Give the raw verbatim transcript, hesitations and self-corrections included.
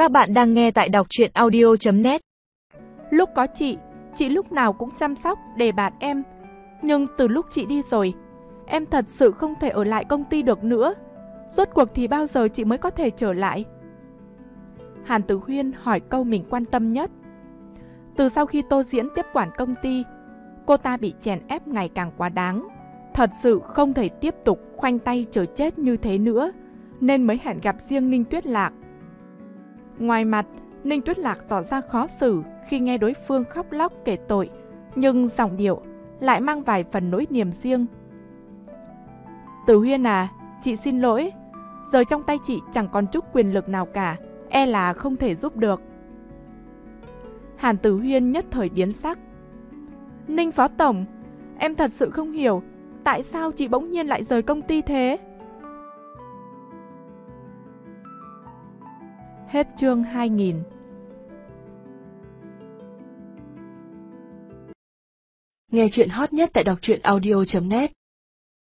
Các bạn đang nghe tại đọc truyện audio chấm net. Lúc có chị, chị lúc nào cũng chăm sóc, đề bạt em. Nhưng từ lúc chị đi rồi, em thật sự không thể ở lại công ty được nữa. Rốt cuộc thì bao giờ chị mới có thể trở lại? Hàn Tử Huyên hỏi câu mình quan tâm nhất. Từ sau khi Tô Diễn tiếp quản công ty, cô ta bị chèn ép ngày càng quá đáng. Thật sự không thể tiếp tục khoanh tay chờ chết như thế nữa, nên mới hẹn gặp riêng Ninh Tuyết Lạc. Ngoài mặt, Ninh Tuyết Lạc tỏ ra khó xử khi nghe đối phương khóc lóc kể tội, nhưng giọng điệu lại mang vài phần nỗi niềm riêng. Tử Huyên à, chị xin lỗi. Giờ trong tay chị chẳng còn chút quyền lực nào cả, e là không thể giúp được. Hàn Tử Huyên nhất thời biến sắc. Ninh Phó Tổng, em thật sự không hiểu tại sao chị bỗng nhiên lại rời công ty thế. Hết chương hai nghìn. Nghe chuyện hot nhất tại đọc truyện audio chấm net.